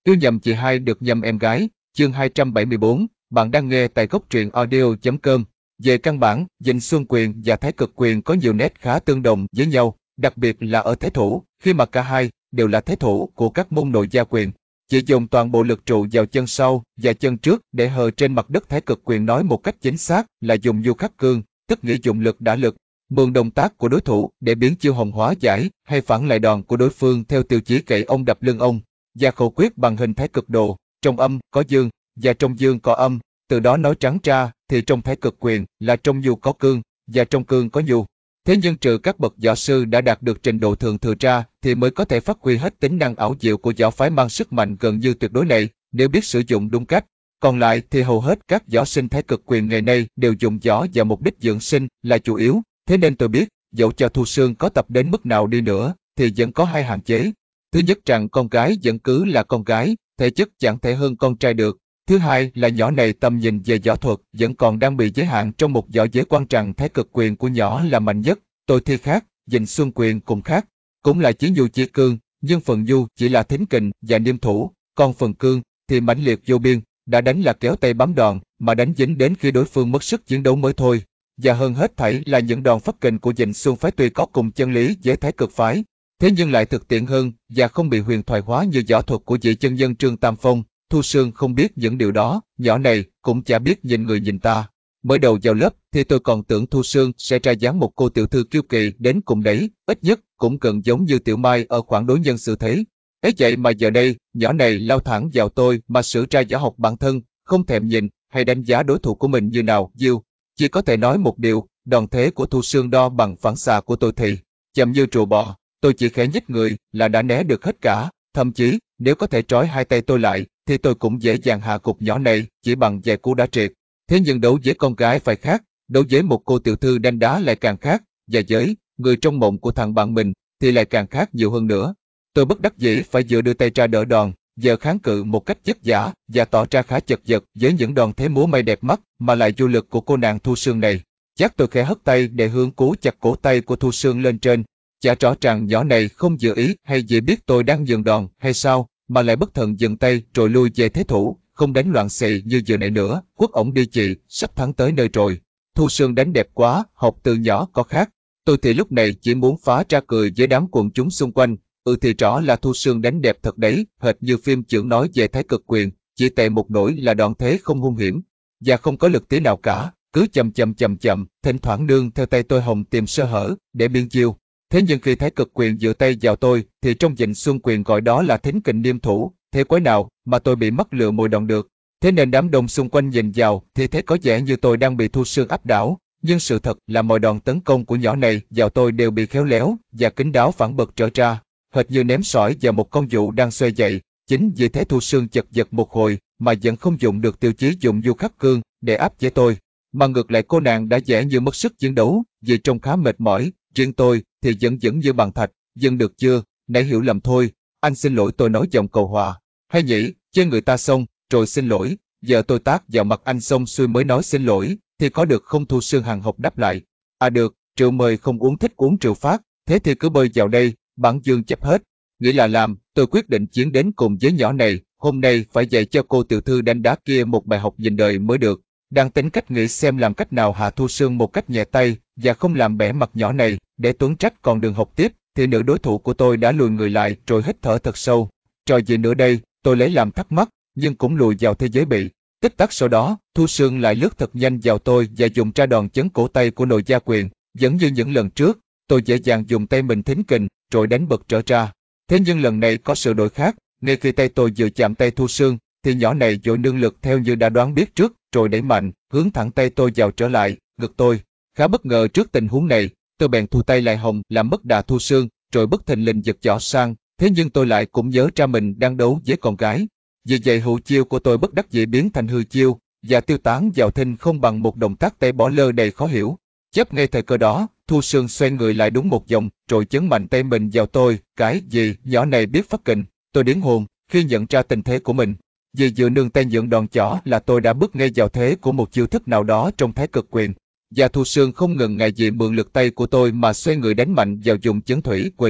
Yêu nhầm chị hai được nhầm em gái, chương 274, bạn đang nghe tại góc truyện audio.com. Về căn bản, Dình Xuân Quyền và Thái Cực Quyền có nhiều nét khá tương đồng với nhau, đặc biệt là ở thế thủ, khi mà cả hai đều là thế thủ của các môn nội gia quyền. Chỉ dùng toàn bộ lực trụ vào chân sau và chân trước để hờ trên mặt đất. Thái Cực Quyền nói một cách chính xác là dùng du khắc cương, tức nghĩa dụng lực đả lực, mượn động tác của đối thủ để biến chiêu hồng hóa giải hay phản lại đòn của đối phương theo tiêu chí cậy ông đập lưng ông. Và khẩu quyết bằng hình thái cực độ, trong âm có dương, và trong dương có âm, từ đó nói trắng ra thì trong Thái Cực Quyền là trong nhu có cương, và trong cương có nhu. Thế nhưng trừ các bậc võ sư đã đạt được trình độ thượng thừa ra thì mới có thể phát huy hết tính năng ảo diệu của võ phái mang sức mạnh gần như tuyệt đối này, nếu biết sử dụng đúng cách. Còn lại thì hầu hết các võ sinh Thái Cực Quyền ngày nay đều dùng võ và mục đích dưỡng sinh là chủ yếu, thế nên tôi biết, dẫu cho Thu Xương có tập đến mức nào đi nữa, thì vẫn có hai hạn chế. Thứ nhất rằng con gái vẫn cứ là con gái, thể chất chẳng thể hơn con trai được. Thứ hai là nhỏ này tầm nhìn về võ thuật vẫn còn đang bị giới hạn trong một võ giới quan. Rằng Thái Cực Quyền của nhỏ là mạnh nhất, tôi thì khác, Dình Xuân Quyền cũng khác. Cũng là chỉ nhu chỉ cương, nhưng phần nhu chỉ là thính kình và niêm thủ, còn phần cương thì mãnh liệt vô biên, đã đánh là kéo tay bám đòn, mà đánh dính đến khi đối phương mất sức chiến đấu mới thôi. Và hơn hết thảy là những đòn phất kình của Dình Xuân phái tuy có cùng chân lý với Thái Cực phái, thế nhưng lại thực tiễn hơn và không bị huyền thoại hóa như võ thuật của vị chân nhân Trương Tam Phong. Thu Xương không biết những điều đó, nhỏ này cũng chả biết nhìn người nhìn ta. Mới đầu vào lớp thì tôi còn tưởng Thu Xương sẽ ra dáng một cô tiểu thư kiêu kỳ đến cùng đấy, ít nhất cũng gần giống như Tiểu Mai ở khoảng đối nhân xử thế. Ấy vậy mà giờ đây, nhỏ này lao thẳng vào tôi mà sử ra võ học bản thân, không thèm nhìn hay đánh giá đối thủ của mình như nào diêu. Chỉ có thể nói một điều, đòn thế của Thu Xương đo bằng phản xạ của tôi thì chậm như trù bò. Tôi chỉ khẽ nhích người là đã né được hết cả, thậm chí nếu có thể trói hai tay tôi lại thì tôi cũng dễ dàng hạ gục nhỏ này chỉ bằng vài cú đã triệt. Thế nhưng đấu với con gái phải khác, đấu với một cô tiểu thư đanh đá lại càng khác, và với người trong mộng của thằng bạn mình thì lại càng khác nhiều hơn nữa. Tôi bất đắc dĩ phải vừa đưa tay ra đỡ đòn, giờ kháng cự một cách vất vả và tỏ ra khá chật vật với những đòn thế múa may đẹp mắt mà lại vô lực của cô nàng Thu Xương này. Chắc tôi khẽ hất tay để hướng cố chặt cổ tay của Thu Xương lên trên. Chả rõ rằng nhỏ này không dự ý hay chỉ biết tôi đang dừng đòn hay sao, mà lại bất thần dừng tay rồi lui về thế thủ, không đánh loạn xì như vừa nãy nữa. Quốc ổng đi chị, sắp thắng tới nơi rồi. Thu Xương đánh đẹp quá, học từ nhỏ có khác. Tôi thì lúc này chỉ muốn phá ra cười với đám quần chúng xung quanh. Thì rõ là Thu Xương đánh đẹp thật đấy, hệt như phim chưởng nói về Thái Cực Quyền, chỉ tệ một nỗi là đòn thế không hung hiểm và không có lực tí nào cả, cứ chậm, thỉnh thoảng nương theo tay tôi hồng tìm sơ hở để biên chiêu. Thế nhưng khi Thái Cực Quyền dựa tay vào tôi thì trong Dình Xuân Quyền gọi đó là thính kình niêm thủ, thế quái nào mà tôi bị mắc lừa mồi đòn được. Thế nên đám đông xung quanh nhìn vào thì thấy có vẻ như tôi đang bị Thu Xương áp đảo, nhưng sự thật là mọi đòn tấn công của nhỏ này vào tôi đều bị khéo léo và kín đáo phản bật trở ra, hệt như ném sỏi vào một con dụ đang xoay dậy. Chính vì thế Thu Xương chật vật một hồi mà vẫn không dùng được tiêu chí dùng du khắc cương để áp chế tôi, mà ngược lại cô nàng đã vẻ như mất sức chiến đấu vì trông khá mệt mỏi. Riêng tôi thì vẫn vững như bàn thạch. Dừng được chưa, nãy hiểu lầm thôi, anh xin lỗi, tôi nói giọng cầu hòa. Hay nhỉ, chơi người ta xong rồi xin lỗi, giờ tôi tát vào mặt anh xong xuôi mới nói xin lỗi thì có được không? Thu Xương hằng học đáp lại. À được, rượu mời không uống, thích uống rượu phát, thế thì cứ bơi vào đây, bản dương chấp hết. Nghĩ là làm, tôi quyết định chiến đến cùng với nhỏ này, hôm nay phải dạy cho cô tiểu thư đánh đá kia một bài học nhìn đời mới được. Đang tính cách nghĩ xem làm cách nào hạ Thu Xương một cách nhẹ tay và không làm bẽ mặt nhỏ này để Tuấn trách còn đường học tiếp, thì nữ đối thủ của tôi đã lùi người lại rồi hít thở thật sâu. Trò gì nữa đây, tôi lấy làm thắc mắc, nhưng cũng lùi vào thế giới bị. Tích tắc sau đó, Thu Xương lại lướt thật nhanh vào tôi và dùng ra đòn chấn cổ tay của nội gia quyền. Giống như những lần trước, tôi dễ dàng dùng tay mình thính kình rồi đánh bật trở ra. Thế nhưng lần này có sự đổi khác, ngay khi tay tôi vừa chạm tay Thu Xương, thì nhỏ này vội nương lực theo như đã đoán biết trước, rồi đẩy mạnh, hướng thẳng tay tôi vào trở lại, ngực tôi. Khá bất ngờ trước tình huống này, tôi bèn thu tay lại hồng làm mất đà Thu Xương, rồi bất thình lình giật giỏ sang, thế nhưng tôi lại cũng nhớ ra mình đang đấu với con gái. Vì vậy hữu chiêu của tôi bất đắc dĩ biến thành hư chiêu, và tiêu tán vào thinh không bằng một động tác tay bỏ lơ đầy khó hiểu. Chấp ngay thời cơ đó, Thu Xương xoay người lại đúng một vòng, rồi chấn mạnh tay mình vào tôi. Cái gì, nhỏ này biết phát kình. Tôi điếng hồn khi nhận ra tình thế của mình. Vì vừa nương tay nhượng đòn chỏ là tôi đã bước ngay vào thế của một chiêu thức nào đó trong Thái Cực Quyền. Và Thu Xương không ngần ngại gì mượn lực tay của tôi mà xoay người đánh mạnh vào vùng chấn thủy quỳnh.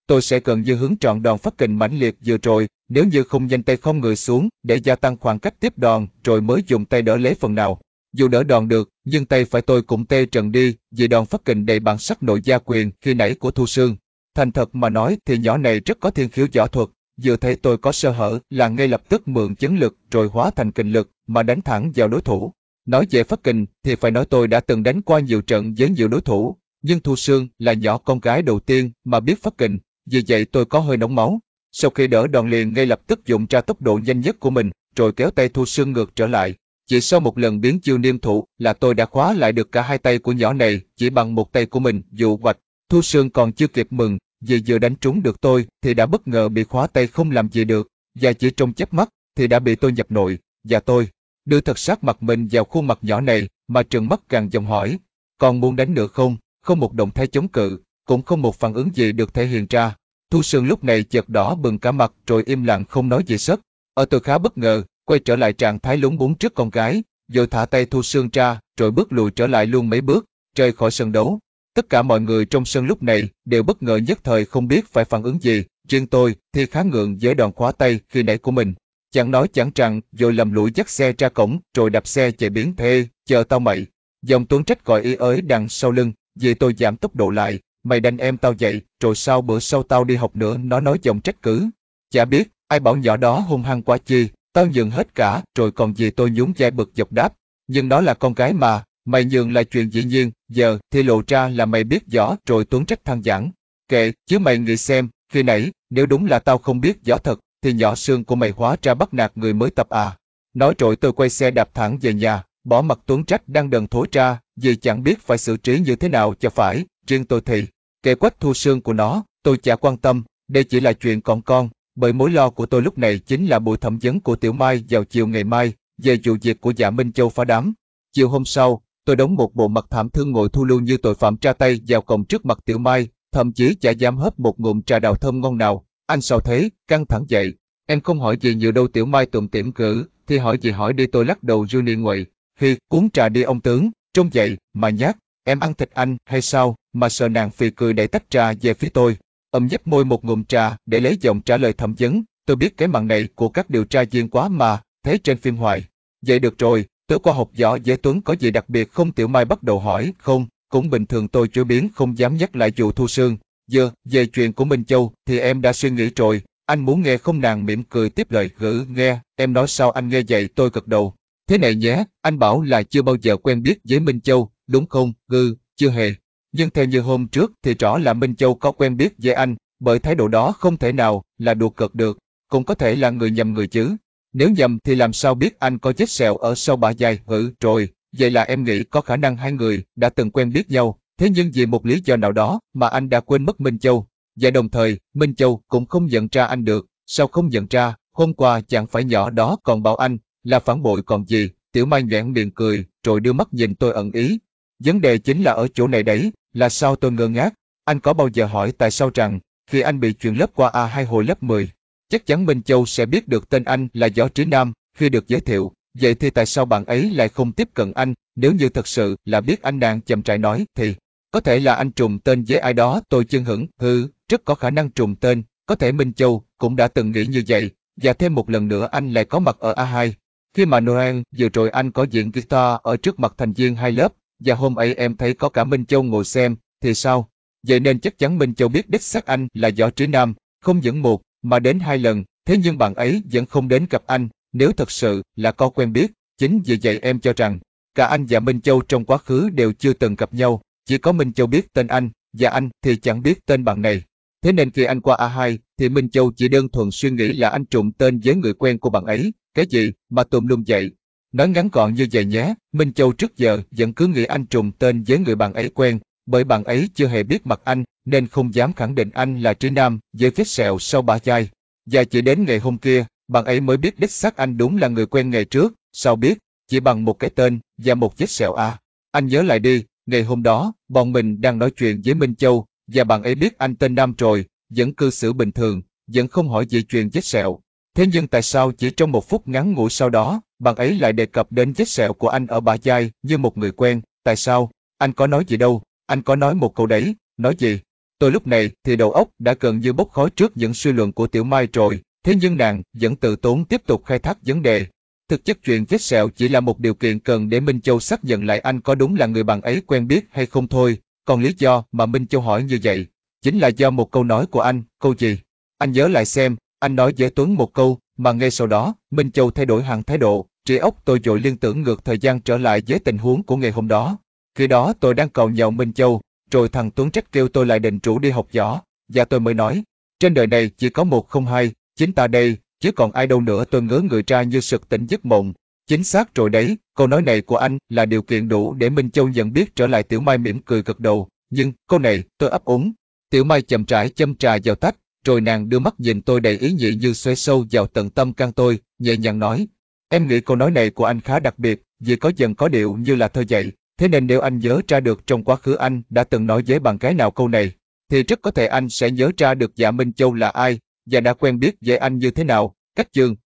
tôi sẽ gần như hướng trọn đòn phát kình mãnh liệt vừa rồi, nếu như không nhanh tay khom người xuống để gia tăng khoảng cách tiếp đòn rồi mới dùng tay đỡ lấy phần nào. Dù đỡ đòn được, nhưng tay phải tôi cũng tê trần đi vì đòn phát kình đầy bản sắc nội gia quyền khi nãy của Thu Sương. Thành thật mà nói thì nhỏ này rất có thiên khiếu võ thuật, vừa thấy tôi có sơ hở là ngay lập tức mượn chấn lực rồi hóa thành kình lực mà đánh thẳng vào đối thủ. Nói về phát kình thì phải nói tôi đã từng đánh qua nhiều trận với nhiều đối thủ, nhưng Thu Sương là nhỏ con gái đầu tiên mà biết phát kình, vì vậy tôi có hơi nóng máu. Sau khi đỡ đòn liền ngay lập tức dùng ra tốc độ nhanh nhất của mình, rồi kéo tay Thu Sương ngược trở lại. Chỉ sau một lần biến chiêu niêm thủ là tôi đã khóa lại được cả hai tay của nhỏ này chỉ bằng một tay của mình. Dụ hoạch, Thu Sương còn chưa kịp mừng, vì vừa đánh trúng được tôi thì đã bất ngờ bị khóa tay không làm gì được, và chỉ trong chớp mắt thì đã bị tôi nhập nội, và tôi đưa thật sát mặt mình vào khuôn mặt nhỏ này mà trừng mắt gằn giọng hỏi, còn muốn đánh nữa không? Không một động thái chống cự, cũng không một phản ứng gì được thể hiện ra. Thu Sương lúc này chợt đỏ bừng cả mặt rồi im lặng không nói gì sất. Tôi khá bất ngờ, quay trở lại trạng thái lúng búng trước con gái, rồi thả tay Thu Sương ra, rồi bước lùi trở lại luôn mấy bước, rời khỏi sân đấu. Tất cả mọi người trong sân lúc này đều bất ngờ nhất thời không biết phải phản ứng gì, riêng tôi thì khá ngượng với đòn khóa tay khi nãy của mình. Chẳng nói chẳng rằng, rồi lầm lũi dắt xe ra cổng, rồi đạp xe chạy biến thê, chờ tao mày. Giọng Tuấn Trách gọi ý ới đằng sau lưng, vì tôi giảm tốc độ lại, mày đánh em tao vậy, rồi sao bữa sau tao đi học nữa, nó nói giọng trách cứ. Chả biết, ai bảo nhỏ đó hung hăng quá chi, tao nhường hết cả, rồi còn gì tôi nhún vai bực dọc đáp. Nhưng nó là con gái mà, mày nhường là chuyện dĩ nhiên, giờ thì lộ ra là mày biết võ, rồi Tuấn Trách than vãn. Kệ, chứ mày nghĩ xem, khi nãy, nếu đúng là tao không biết võ thật, thì nhỏ xương của mày hóa ra bắt nạt người mới tập à. Nói rồi tôi quay xe đạp thẳng về nhà, bỏ mặc Tuấn Trách đang đần thối ra, vì chẳng biết phải xử trí như thế nào cho phải. Riêng tôi thì, kệ Quách Thu Sương của nó, tôi chả quan tâm, đây chỉ là chuyện còn con, bởi mối lo của tôi lúc này chính là buổi thẩm vấn của Tiểu Mai vào chiều ngày mai, về vụ việc của Dạ Minh Châu phá đám. Chiều hôm sau, tôi đóng một bộ mặt thảm thương ngồi thu lưu như tội phạm tra tay vào cổng trước mặt Tiểu Mai, thậm chí chả dám hớp một ngụm trà đào thơm ngon nào. Anh sao thế? Căng thẳng vậy. Em không hỏi gì nhiều đâu. Tiểu Mai tủm tỉm cử, thì hỏi gì hỏi đi. Tôi lắc đầu Juni nguậy. Khi uống trà đi ông tướng, trông vậy mà nhát, em ăn thịt anh hay sao? Mà sợ nàng phì cười đẩy tách trà về phía tôi. Nhếch môi một ngụm trà để lấy giọng trả lời thẩm vấn. Tôi biết cái màn này của các điều tra viên quá mà, thấy trên phim hoài. Vậy được rồi, tớ qua học võ với Tuấn có gì đặc biệt không? Tiểu Mai bắt đầu hỏi. Không, cũng bình thường. Tôi chối biến không dám nhắc lại vụ Thu Sương. Giờ, về chuyện của Minh Châu thì em đã suy nghĩ rồi, anh muốn nghe không? Nàng mỉm cười tiếp lời. Nghe, em nói sao anh nghe vậy? Tôi gật đầu. Thế này nhé, anh bảo là chưa bao giờ quen biết với Minh Châu, đúng không? Chưa hề. Nhưng theo như hôm trước thì rõ là Minh Châu có quen biết với anh, bởi thái độ đó không thể nào là đùa cợt được, cũng có thể là người nhầm người chứ. Nếu nhầm thì làm sao biết anh có vết sẹo ở sau bả vai? Rồi, vậy là em nghĩ có khả năng hai người đã từng quen biết nhau, thế nhưng vì một lý do nào đó mà anh đã quên mất Minh Châu. Và đồng thời, Minh Châu cũng không nhận ra anh được. Sao không nhận ra? Hôm qua chẳng phải nhỏ đó còn bảo anh là phản bội còn gì? Tiểu Mai nhoẻn miệng cười, rồi đưa mắt nhìn tôi ẩn ý. Vấn đề chính là ở chỗ này đấy, là sao? Tôi ngơ ngác. Anh có bao giờ hỏi tại sao rằng, khi anh bị chuyển lớp qua A2 hồi lớp 10, chắc chắn Minh Châu sẽ biết được tên anh là Võ Trí Nam khi được giới thiệu. Vậy thì tại sao bạn ấy lại không tiếp cận anh? Nếu như thật sự là biết anh, nàng chậm rãi nói, thì có thể là anh trùng tên với ai đó. Tôi chưng hửng. Rất có khả năng trùng tên. Có thể Minh Châu cũng đã từng nghĩ như vậy. Và thêm một lần nữa anh lại có mặt ở A2. Khi mà Noel vừa rồi anh có diễn guitar ở trước mặt thành viên hai lớp, và hôm ấy em thấy có cả Minh Châu ngồi xem, thì sao? Vậy nên chắc chắn Minh Châu biết đích xác anh là Võ Trí Nam, không những một, mà đến hai lần, thế nhưng bạn ấy vẫn không đến gặp anh, nếu thật sự là có quen biết. Chính vì vậy em cho rằng, cả anh và Minh Châu trong quá khứ đều chưa từng gặp nhau, chỉ có Minh Châu biết tên anh, và anh thì chẳng biết tên bạn này. Thế nên khi anh qua A2, thì Minh Châu chỉ đơn thuần suy nghĩ là anh trùng tên với người quen của bạn ấy. Cái gì mà tùm lum vậy? Nói ngắn gọn như vậy nhé, Minh Châu trước giờ vẫn cứ nghĩ anh trùng tên với người bạn ấy quen, bởi bạn ấy chưa hề biết mặt anh, nên không dám khẳng định anh là Trí Nam với vết sẹo sau bả vai. Và chỉ đến ngày hôm kia, bạn ấy mới biết đích xác anh đúng là người quen ngày trước. Sao biết? Chỉ bằng một cái tên và một vết sẹo à? Anh nhớ lại đi, ngày hôm đó, bọn mình đang nói chuyện với Minh Châu, và bạn ấy biết anh tên Nam rồi, vẫn cư xử bình thường, vẫn không hỏi gì chuyện vết sẹo. Thế nhưng tại sao chỉ trong một phút ngắn ngủi sau đó, bạn ấy lại đề cập đến vết sẹo của anh ở bả vai như một người quen? Tại sao? Anh có nói gì đâu, anh có nói một câu đấy. Nói gì? Tôi lúc này thì đầu óc đã gần như bốc khói trước những suy luận của Tiểu Mai rồi, thế nhưng nàng vẫn tự tốn tiếp tục khai thác vấn đề. Thực chất chuyện vết sẹo chỉ là một điều kiện cần để Minh Châu xác nhận lại anh có đúng là người bạn ấy quen biết hay không thôi, còn lý do mà Minh Châu hỏi như vậy, chính là do một câu nói của anh. Câu gì? Anh nhớ lại xem, anh nói với Tuấn một câu, mà ngay sau đó, Minh Châu thay đổi hẳn thái độ, trí óc tôi vội liên tưởng ngược thời gian trở lại với tình huống của ngày hôm đó. Khi đó tôi đang cầu nhậu Minh Châu, rồi thằng Tuấn trách kêu tôi lại định rủ đi học võ, và tôi mới nói, trên đời này chỉ có một không hai, chính ta đây, chứ còn ai đâu nữa. Tôi ngớ người ra như sực tỉnh giấc mộng. Chính xác rồi đấy, câu nói này của anh là điều kiện đủ để Minh Châu nhận biết trở lại. Tiểu Mai mỉm cười gật đầu, nhưng câu này tôi ấp úng. Tiểu Mai chậm rãi châm trà vào tách, rồi nàng đưa mắt nhìn tôi đầy ý nhị như xoáy sâu vào tận tâm can tôi, nhẹ nhàng nói, em nghĩ câu nói này của anh khá đặc biệt, vì có dần có điệu như là thơ vậy. Thế nên nếu anh nhớ ra được trong quá khứ anh đã từng nói với bạn gái nào câu này, thì rất có thể anh sẽ nhớ ra được Dạ Minh Châu là ai, và đã quen biết với anh như thế nào. Cách chương